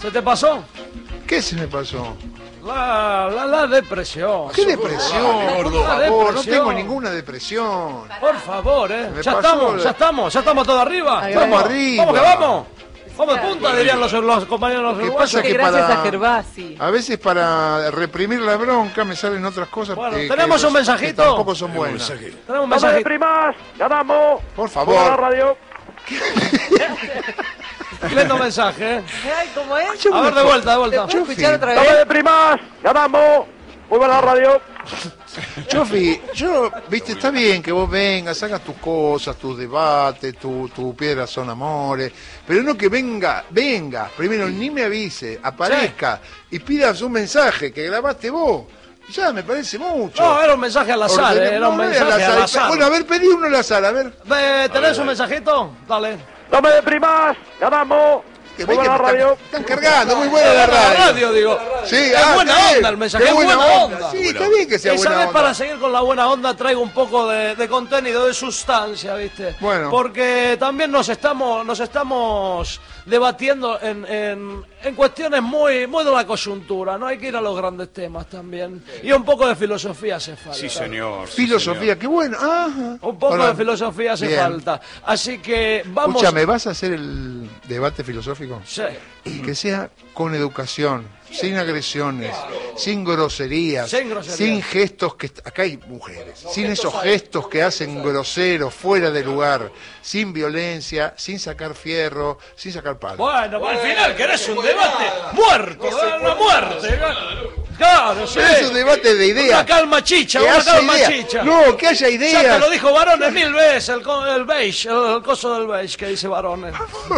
¿Se te pasó? ¿Qué se me pasó? La depresión. ¿Qué depresión? Por favor, depresión. no tengo ninguna depresión. Por favor, Me Ya pasó estamos todos arriba. Estamos arriba. ¿Vamos que vamos? Vamos de punta, dirían los compañeros Lo que uruguayos. pasa es que Gracias a Gervasi. a veces para reprimir la bronca me salen otras cosas Bueno, que, ¿tenemos un mensajito? que tampoco son buenas. Tenemos un mensaje. primas, ganamos. Por Por la favor. radio. Lindo mensaje, Ay, ¿cómo es? A ver, de vuelta. ¿Te puedo escuchar otra Dame vez? de primas, ganamos. Muy buena radio. Chofi, viste, está bien que vos vengas, hagas tus cosas, tus debates, tu piedras son amores, pero no que venga, primero ni me avise, aparezca y pidas un mensaje que grabaste vos. Ya me parece mucho. No, era un mensaje al azar, era un No, mensaje al azar. Bueno, a ver, pedí uno al azar, a ver. ¿Tenés un mensajito? Dale. Dame de primas, ganamos. Que Muy ven que buena me radio. están cargando, muy buena la radio. digo. Sí, Es buena está bien. onda el mensaje, Qué es buena onda. Sí, está bien que sea Y buena sabes, onda. para seguir con la buena onda traigo un poco de contenido, de sustancia, ¿viste? Bueno. Porque también nos estamos debatiendo en cuestiones muy de la coyuntura, ¿no? Hay que ir a los grandes temas también. Y un poco de filosofía hace falta. Sí, señor. sí, Filosofía, qué bueno. Ajá. Un poco Hola. de filosofía hace Bien. falta. Así que vamos... Escúchame, ¿vas a hacer el debate filosófico? Sí. Que sea con educación, sin agresiones, sin groserías, Sin groserías. sin gestos que... Acá hay mujeres. Sin esos gestos que hacen groseros, fuera de lugar, sin violencia, sin sacar fierro, sin sacar palo. Bueno, al final querés un debate muerto, una muerte. Claro, sí. Pero es un debate de ideas. Una calma chicha, Que una haya calma ideas. chicha. No, que haya Ya te ideas. lo dijo Varones 1000 veces, el beige, el coso del beige que dice Varones.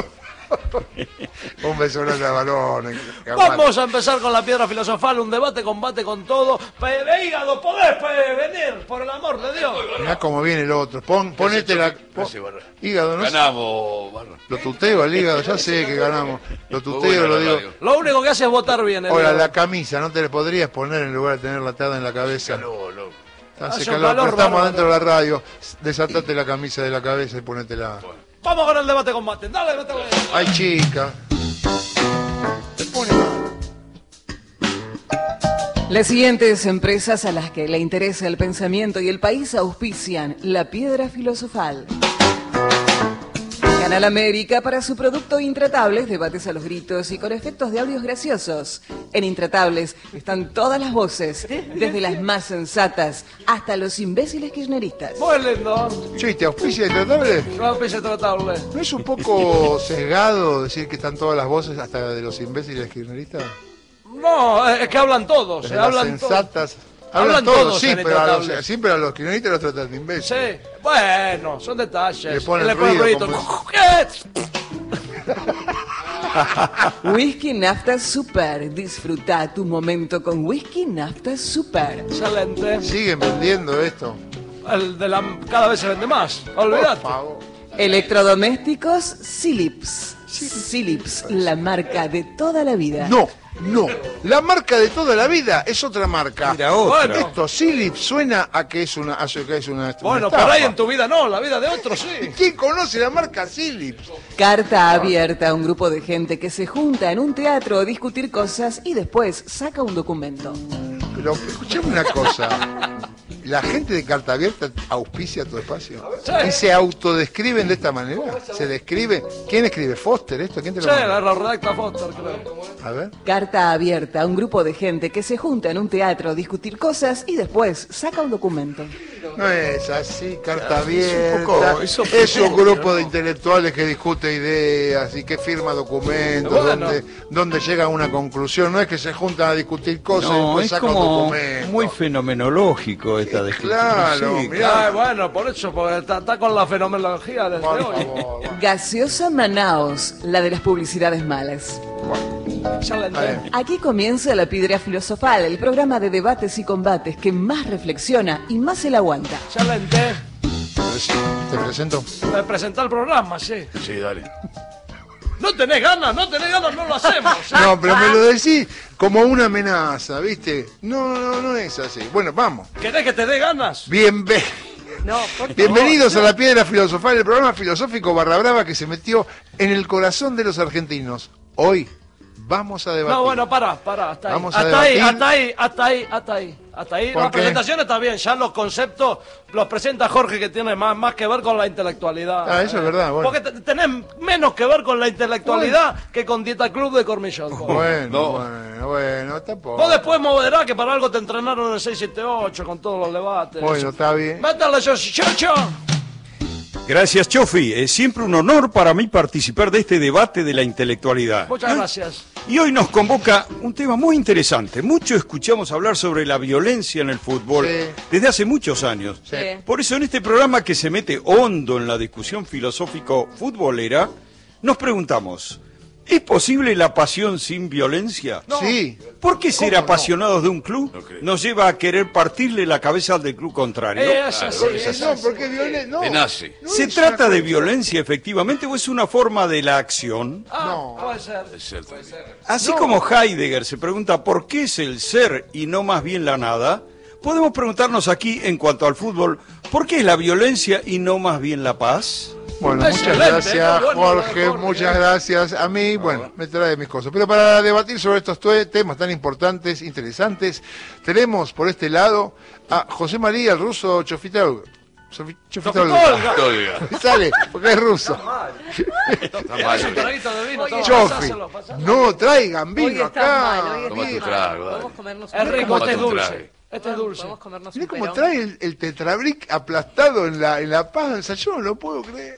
Un beso grande a balones. Vamos a empezar con la piedra filosofal, un debate, combate con todo. Hígado, podés venir, por el amor de Dios. Mirá cómo viene el otro. Ponete la... Gracias, Barra. Hígado, ¿no? Ganamos, Barra. Lo tuteo al hígado, ya sé que ganamos. Lo tuteo, lo digo. Lo único que hace es votar bien. Ahora, hígado. la camisa, ¿no te la podrías poner en lugar de tenerla atada en la cabeza? No. Hace Hace un calor, calor pero estamos bárbaro. adentro de la radio. Desatate la camisa de la cabeza y ponétela. Vamos con el debate, combate. Dale, vete. Ay, chica. Te pone mal. Las siguientes empresas a las que le interesa el pensamiento y el país auspician la piedra filosofal. Canal América para su producto Intratables, debates a los gritos y con efectos de audios graciosos. En Intratables están todas las voces, desde las más sensatas hasta los imbéciles kirchneristas. Muy lindo. Che, ¿te auspicia Intratable? No pise tratable. ¿No es un poco sesgado decir que están todas las voces hasta de los imbéciles kirchneristas? No, es que hablan todos. Desde Hablan las todos. sensatas. Hablan Hablan todos, todos sí, en pero Intratables. siempre a los kirchneristas los tratan de imbéciles. Sí, bueno, son detalles. Le ponen ponen ruido, ruidito. Whisky Nafta Super. Disfruta tu momento con Whisky Nafta Super. Excelente. Siguen vendiendo esto. Cada vez se vende más. Olvídate. Por favor. Electrodomésticos Philips. Philips, la marca de toda la vida. No. La marca de toda la vida es otra marca. Mira, otra. Bueno. Esto, Philips, suena a que es una Bueno, estafa. por ahí en tu vida no, la vida de otros sí. ¿Quién conoce la marca Philips? Carta abierta a un grupo de gente que se junta en un teatro a discutir cosas y después saca un documento. Pero escuchame una cosa. La gente de Carta Abierta auspicia tu espacio. Sí. Y se autodescriben de esta manera. Se describen. ¿Quién escribe? ¿Foster esto? ¿Quién te lo Sí, manda? lo redacta Foster, creo. A ver. Carta abierta a un grupo de gente que se junta en un teatro a discutir cosas y después saca un documento. No es así, Carta Abierta. poco- Es un grupo de intelectuales que discute ideas y que firma documentos Bueno. donde llega a una conclusión. No es que se juntan a discutir cosas y No, después es sacan un como documento. muy fenomenológico esta descripción. Claro, Sí, mirá. Ay, bueno, por eso, porque está con la fenomenología desde Por hoy. favor. Gaseosa Manaos, la de las publicidades malas. Excelente. Aquí comienza La Piedra Filosofal, el programa de debates y combates que más reflexiona y más se la aguanta. Excelente. Te presento. Presentar el programa, sí. Sí, dale. No tenés ganas, no lo hacemos. ¿sí? No, pero me lo decís como una amenaza, ¿viste? No es así. Bueno, vamos. ¿Querés que te dé ganas? No, por Bienvenidos a La Piedra Filosofal, el programa filosófico barra brava que se metió en el corazón de los argentinos. Hoy Vamos a debatir. No, bueno, pará, hasta ahí. Vamos a Hasta ahí, debatir. hasta ahí. ¿Por La qué? presentación está bien, ya los conceptos los presenta Jorge, que tiene más que ver con la intelectualidad. Ah, eso es verdad, bueno. Porque tenés menos que ver con la intelectualidad que con Dieta Club de Cormillón. Bueno, tampoco. Vos después moderás que para algo te entrenaron en el 678 con todos los debates. Bueno, está bien. Métale, Chocho. Gracias, Chofi. Es siempre un honor para mí participar de este debate de la intelectualidad. Muchas gracias. Y hoy nos convoca un tema muy interesante. Mucho escuchamos hablar sobre la violencia en el fútbol Sí. desde hace muchos años. Sí. Por eso en este programa que se mete hondo en la discusión filosófico-futbolera, nos preguntamos, ¿es posible la pasión sin violencia? No. Sí. ¿Por qué ser apasionados de un club nos lleva a querer partirle la cabeza al del club contrario? Es así, es No, así. porque violencia. No. Me nace. No ¿Se es trata una de cosa- violencia efectivamente o es una forma de la acción? No. Puede ser. Es cierto. Así como Heidegger se pregunta por qué es el ser y no más bien la nada, podemos preguntarnos aquí en cuanto al fútbol, ¿por qué es la violencia y no más bien la paz? Bueno, muchas Excelente, gracias, bueno, Jorge, Jorge. muchas gracias. A mí, bueno, me trae mis cosas. Pero para debatir sobre estos temas tan importantes, interesantes, tenemos por este lado a José María, el ruso Chofitol. Chofitolga. Oiga, Sale, porque es ruso. está Es un mal. traguito de vino, toma, Chofi, pasáselo, pasáselo. no traigan Hoy vino está acá. mal, hoy Toma tu está trago, mal. dale. Podemos comernos Es rico, Tómate este es un dulce. trago. Este es dulce. Podemos comernos Mirá un cómo perón. trae el tetrabric aplastado en la panza, yo no lo puedo creer.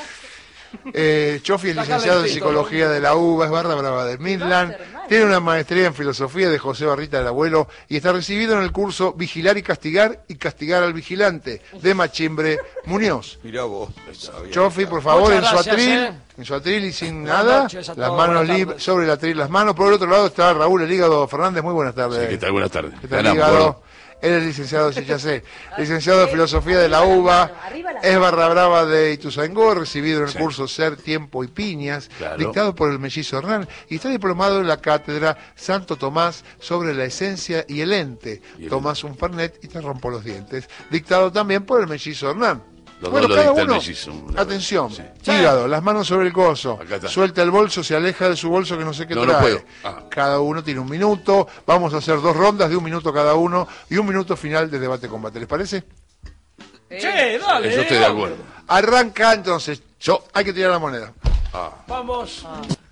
Chofi es Está licenciado en calentito, Psicología de la UBA, es barra brava de Midland, tiene una maestría en Filosofía de José Barrita del Abuelo y está recibido en el curso Vigilar y Castigar al Vigilante, de Machimbre Muñoz. Mirá vos. sabía. Chofi, por favor, Muchas en su gracias, atril, en su atril y sin Buenas nada, noches a las todos, manos buenas libres, tardes. sobre el atril las manos. Por el otro lado está Raúl El Hígado Fernández, muy buenas tardes. Sí, ¿qué tal? Buenas tardes. ¿Qué tal, Ganamos, Hígado? gordo. Él es licenciado, sí, ya sé, licenciado de Filosofía de la UBA, es barra brava de Ituzaingó, recibido en el curso Ser, Tiempo y Piñas, Claro. dictado por el mellizo Hernán, y está diplomado en la cátedra Santo Tomás sobre la esencia y el ente. Y el Tomás un fernet y te rompo los dientes, dictado también por el mellizo Hernán. Los Bueno, dos lo cada dicta el uno, mellizo, una atención, vez. Hígado, las manos sobre el coso, Acá está. suelta el bolso, se aleja de su bolso que no sé qué No, no trae. puedo. Ah. Cada uno tiene un minuto, vamos a hacer 2 rondas de 1 minuto cada uno y 1 minuto final de debate-combate, ¿les parece? Che, dale. Yo estoy de acuerdo. Arranca entonces, hay que tirar la moneda. Vamos.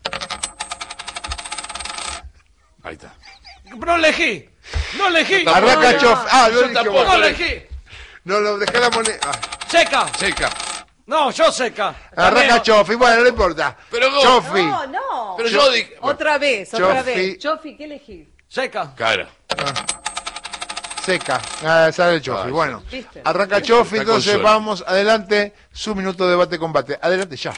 Ahí está. No elegí. No elegí. Arranca no. Chof. Ah, Yo lo eligió tampoco. vos. No elegí. No, lo dejé la moneda. Ah. Seca. Seca. No, yo seca. Arranca También. Chofi, bueno, no importa. Pero vos- Chofi. No, no. Pero yo dije. Bueno, Otra vez. Chofi. Chofi, ¿qué elegís? Seca. cara. Seca. Ah, sale el Chofi. Ah, Bueno, ¿viste? arranca Chofi, Está entonces con suerte. vamos adelante. Su minuto de debate-combate. Adelante ya.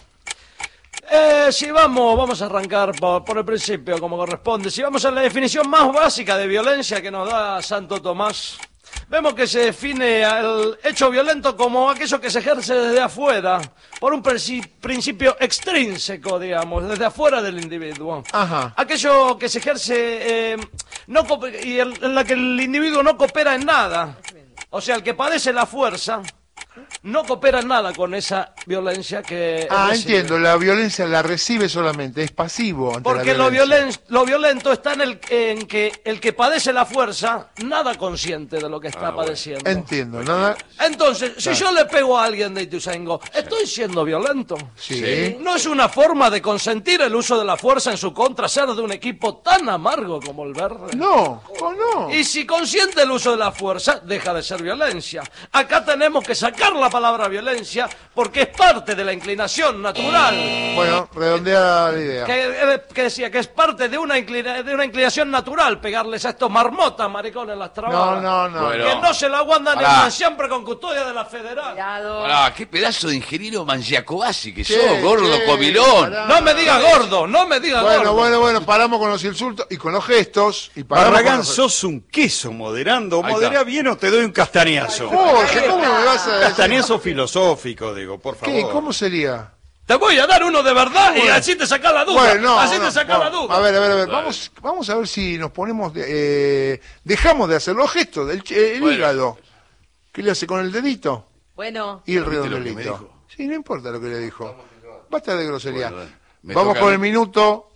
Si vamos a arrancar por el principio, como corresponde. Si vamos a la definición más básica de violencia que nos da Santo Tomás, vemos que se define el hecho violento como aquello que se ejerce desde afuera, por un principio extrínseco, digamos, desde afuera del individuo. Ajá. Aquello que se ejerce en la que el individuo no coopera en nada. O sea, el que padece la fuerza no coopera en nada con esa violencia que... Ah, recibe. entiendo, la violencia la recibe solamente, es pasivo ante Porque la violencia. lo violento está en que el que padece la fuerza nada consciente de lo que está padeciendo. Entiendo, nada. Entonces, si yo le pego a alguien de Ituzaingó, ¿estoy siendo violento? Sí. ¿No es una forma de consentir el uso de la fuerza en su contra ser de un equipo tan amargo como el Verde? No, o no. Y si consiente el uso de la fuerza, deja de ser violencia. Acá tenemos que sacar la palabra violencia porque es parte de la inclinación natural. Bueno, redondea la idea. Que decía que es parte de una inclinación natural pegarles a estos marmotas, maricones, las trabadas. No. Bueno. Que no se la aguantan Pará. en siempre con custodia de la federal. Cuidado. Pará, qué pedazo de ingeniero mangiacobasi que Che, sos, gordo che, comilón. pará. No me diga gordo, no me diga gordo. Bueno, paramos con los insultos y con los gestos. Y paramos Barragán, con los... sos un queso moderando. Ahí Moderá está. bien o te doy un castañazo. Jorge, ¿cómo me vas a decir? Castañazo filosófico, digo, por favor. ¿Qué? ¿Cómo sería? Te voy a dar uno de verdad y así te saca la duda. Bueno, así no, te saca no. la duda. A ver. Vamos a ver si nos ponemos... dejamos de hacer los gestos del el Bueno. hígado. ¿Qué le hace con el dedito? Bueno, Y el ¿Viste lo que me redondelito. dijo? Sí, no importa lo que le dijo. Basta de grosería. Bueno, me Vamos toca con a el mí. minuto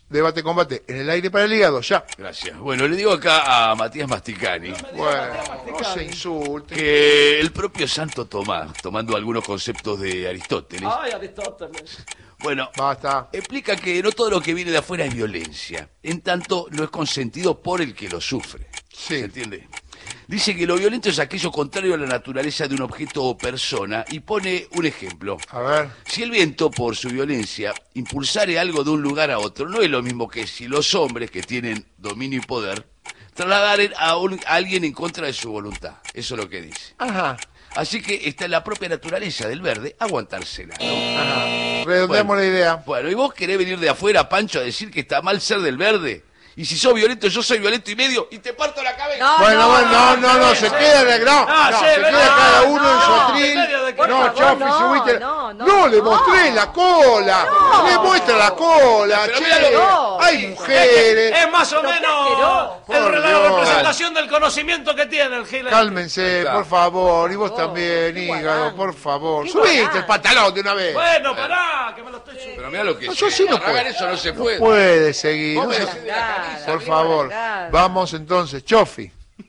Debate Combate en el aire para el hígado, ya. Gracias. Bueno, le digo acá a Matías Masticani Bueno, no se insulte. que el propio Santo Tomás, tomando algunos conceptos de Aristóteles, Ay, Aristóteles. bueno, Basta. explica que no todo lo que viene de afuera es violencia, en tanto no es consentido por el que lo sufre. Sí. ¿Se entiende? Dice que lo violento es aquello contrario a la naturaleza de un objeto o persona y pone un ejemplo. A ver. Si el viento, por su violencia, impulsare algo de un lugar a otro, no es lo mismo que si los hombres que tienen dominio y poder trasladaren a alguien en contra de su voluntad. Eso es lo que dice. Ajá. Así que está en la propia naturaleza del verde aguantársela, ¿no? Ajá. Redondeamos la idea. Bueno, ¿y vos querés venir de afuera, Pancho, a decir que está mal ser del verde? Y si sos violento, yo soy violento y medio, y te parto la cabeza. No, se queda se queda cada uno en su atril. No, Chofi, subiste. No, le mostré la cola. Le muestra la cola, Pero che. mira lo que- Hay mujeres. Es más o menos Por la Dios. representación del conocimiento que tiene el Gil. Cálmense, por favor. Y vos también, hígado, por favor. Subiste el pantalón de una vez. Bueno, pará, que me lo estoy subiendo. Pero mira lo que No, yo sí no Arrancar puedo. eso no se puede. Puede seguir. Vos no me se- decís de la camisa, Por qué favor. maldad. Vamos entonces, Chofi.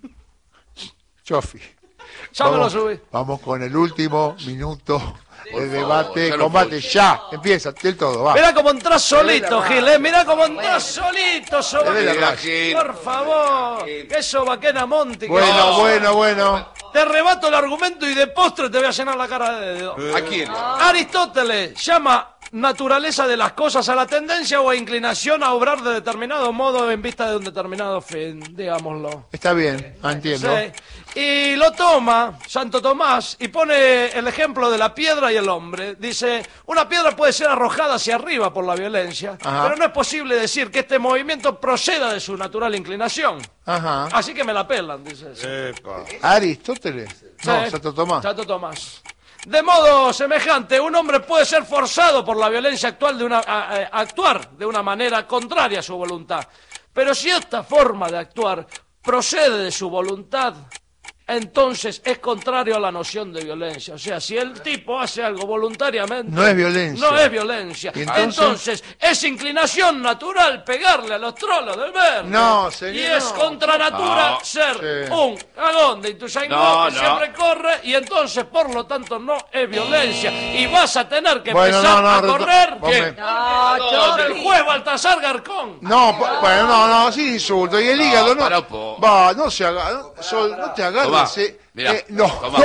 Chofi. Ya me lo subí. Vamos con el último minuto de favor, debate, ya lo combate. puedo. Ya, empieza, del todo, va. Mirá cómo entras solito, Gil, mirá cómo entras solito, Debe la Sobaquena. Por favor, que Sobaquena Monti. que- Bueno. Te arrebato el argumento y de postre te voy a llenar la cara de dedo. ¿A quién? Aristóteles llama naturaleza de las cosas a la tendencia o a inclinación a obrar de determinado modo en vista de un determinado fin, digámoslo. Está bien, entiendo. Sí. Y lo toma Santo Tomás y pone el ejemplo de la piedra y el hombre. Dice, una piedra puede ser arrojada hacia arriba por la violencia, Ajá. pero no es posible decir que este movimiento proceda de su natural inclinación. Ajá. Así que me la pelan, dice. Epa. Aristóteles. No, Sí. Santo Tomás. Santo Tomás. De modo semejante, un hombre puede ser forzado por la violencia actual a actuar de una manera contraria a su voluntad. Pero si esta forma de actuar procede de su voluntad, entonces es contrario a la noción de violencia. O sea, si el tipo hace algo voluntariamente... No es violencia. No es violencia. ¿Y Entonces, es inclinación natural pegarle a los trolos del verde. No, señor, Y es no. contra natura No. ser Sí. un cagón de Ituzaingó No, que no. siempre corre y entonces, por lo tanto, no es violencia. Y vas a tener que Bueno, empezar no, a no, correr vos me- con el juez Baltasar Garcón. No, bueno, no, sin insulto. Y el hígado no. para un poco. Va, no se haga, no te agarres. Tomá, mirá, No, tomá.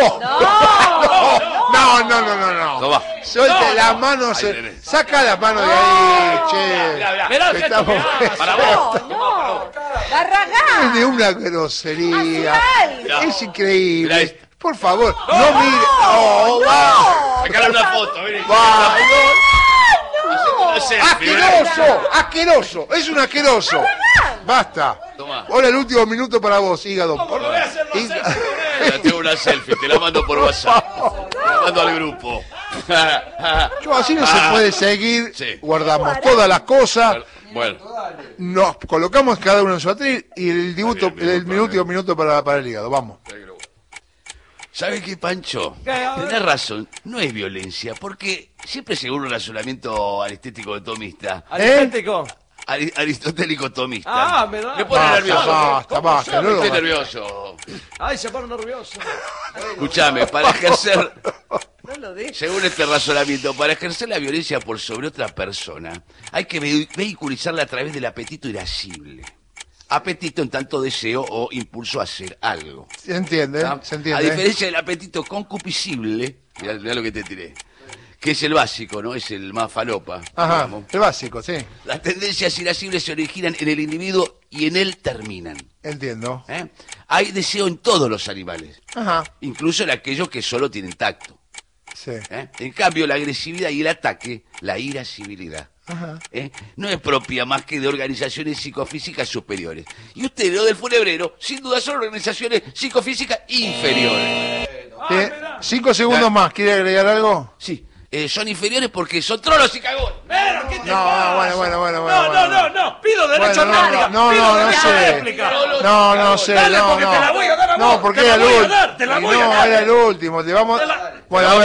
no. Tomá. Suelte la mano, Ahí tenés. saca la mano de ahí, che. Mirá el Que gesto que estamos- hace. Para vos. Barragán. Es de una grosería. Hacé algo. Es increíble. Mirá esto. Por favor, no mire. Oh, va. Sacale una foto, vení. Va. Una selfie, vení. Asqueroso. Es un asqueroso. Basta. Tomá. Ahora el último minuto para vos, hígado. ¿Cómo lo voy a hacer los selfies con Ya él? tengo una selfie, te la mando por WhatsApp. Te la mando al grupo. Yo, así no se puede seguir. Sí. Guardamos todas las cosas. Bueno, Nos colocamos cada uno en su atril y el dibuto, Bien, bien, el último minuto para el hígado. Vamos. ¿sabes qué, Pancho? ¿Qué? A ver. Tenés razón, no es violencia, porque siempre según un razonamiento aristético tomista, Aristético. aristotélico tomista. Ah, me da. Me pone Basta, nervioso. basta. No lo Estoy hagas. nervioso. Ay, se pone nervioso. Escuchame, para ejercer, No lo dejes. según este razonamiento, para ejercer la violencia por sobre otra persona, hay que vehiculizarla a través del apetito irascible. Apetito en tanto deseo o impulso a hacer algo. Se entiende, ¿Ah? se A entiende. diferencia del apetito concupiscible, mirá lo que te tiré, que es el básico, ¿no? Es el más falopa. Ajá, digamos. el básico, sí. Las tendencias irascibles se originan en el individuo y en él terminan. Entiendo. ¿Eh? Hay deseo en todos los animales, Ajá, incluso en aquellos que solo tienen tacto. sí. ¿Eh? En cambio, la agresividad y el ataque, la irascibilidad, Ajá. no es propia más que de organizaciones psicofísicas superiores. Y ustedes, lo del funebrero, sin duda son organizaciones psicofísicas inferiores. Bien, 5 segundos más. ¿Quiere agregar algo? Sí, son inferiores porque son trolos y cagones. Pero, ¿qué te No, pasa? bueno. No. Pido derecho Bueno, a réplica. no Pido derecho a sé. réplica. No sé, Dale, no, porque no. te la voy a dar a No, vos. porque Te la era el voy a último. dar, te la voy a No, dar. era el último. Te vamos. Te la- Bueno, a Te la ver. voy a dar.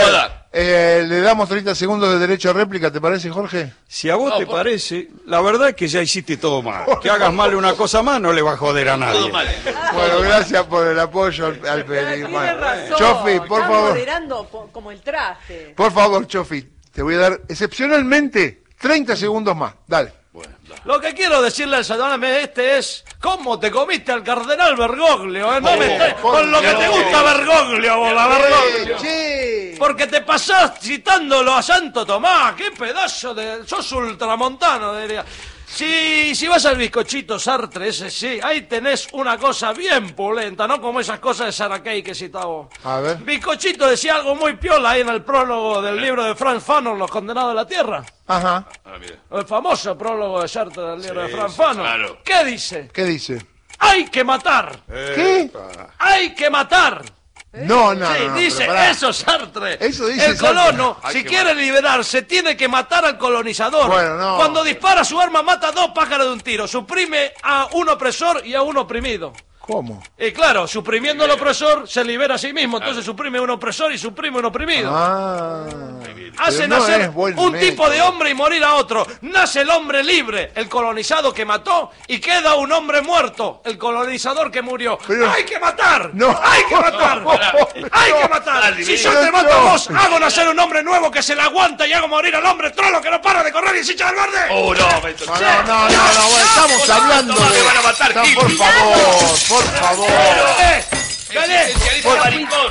Le damos 30 segundos de derecho a réplica, ¿te parece, Jorge? Si a vos te parece, la verdad es que ya hiciste todo mal. Que hagas mal una cosa más no le va a joder a nadie. Todo mal. Bueno, gracias por el apoyo al pedir. Tiene razón. Chofi, por Está favor. moderando como el traste. Por favor, Chofi, te voy a dar excepcionalmente 30 segundos más. Dale. Lo que quiero decirle al ciudadano es cómo te comiste al cardenal Bergoglio, ¿eh? No me estés con lo que te gusta Bergoglio, vos, la Bergoglio. Che. Porque te pasás citándolo a Santo Tomás, qué pedazo de... sos ultramontano, diría. Si vas al bizcochito Sartre, ese sí, ahí tenés una cosa bien pulenta, no como esas cosas de Saracey que citaba. A ver. Bizcochito decía algo muy piola ahí en el prólogo del libro de Franz Fanon, Los Condenados de la Tierra. Ajá. El famoso prólogo de Sartre del libro de Franz Fanon. claro. ¿Qué dice? ¿Qué dice? ¡Hay que matar! ¿Qué? ¡Hay que matar! No, no, Sí, no. dice pero pará. eso Sartre. Eso dice el Sartre. colono, Hay si que quiere liberarse, tiene que matar al colonizador. Bueno, no. Cuando dispara su arma, mata a 2 pájaros de un tiro. Suprime a un opresor y a un oprimido. ¿Cómo? Y claro, suprimiendo al opresor, se libera a sí mismo. Entonces suprime a un opresor y suprime a un oprimido. Ah. Hace pero no nacer es buen un método. tipo de hombre y morir a otro. Nace el hombre libre, el colonizado que mató, y queda un hombre muerto, el colonizador que murió. Pero- ¡Hay que matar! No. ¡Hay que matar! ¡Hay que matar! Dale, Si vení. yo te mato a No. vos, hago nacer un hombre nuevo que se la aguanta y hago morir al hombre trolo que no para de correr y se echa del borde. Oh, no, me tocó. No, bueno, estamos hablando no, me de... van a matar, No, Gil. por favor. ¡Vení! Especialista maricón.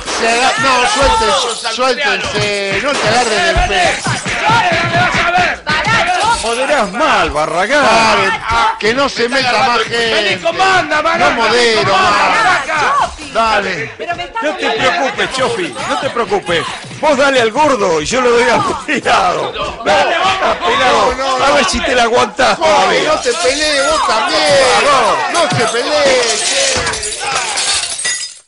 No, suéltense, no te agarren del ¡Vení! pecho. ¡Me vas a ver! Moderás mal, Barragán. Paren, que no se meta más ¡Vení, gente. comanda, Maraca! No modero comanda, más. Maraca! Dale. Pero me está No te preocupes, Chofi, no te preocupes. Vos dale al gordo y yo lo doy a pelado. A ver si te la aguantás Jorge, todavía. no te pelees vos también. No se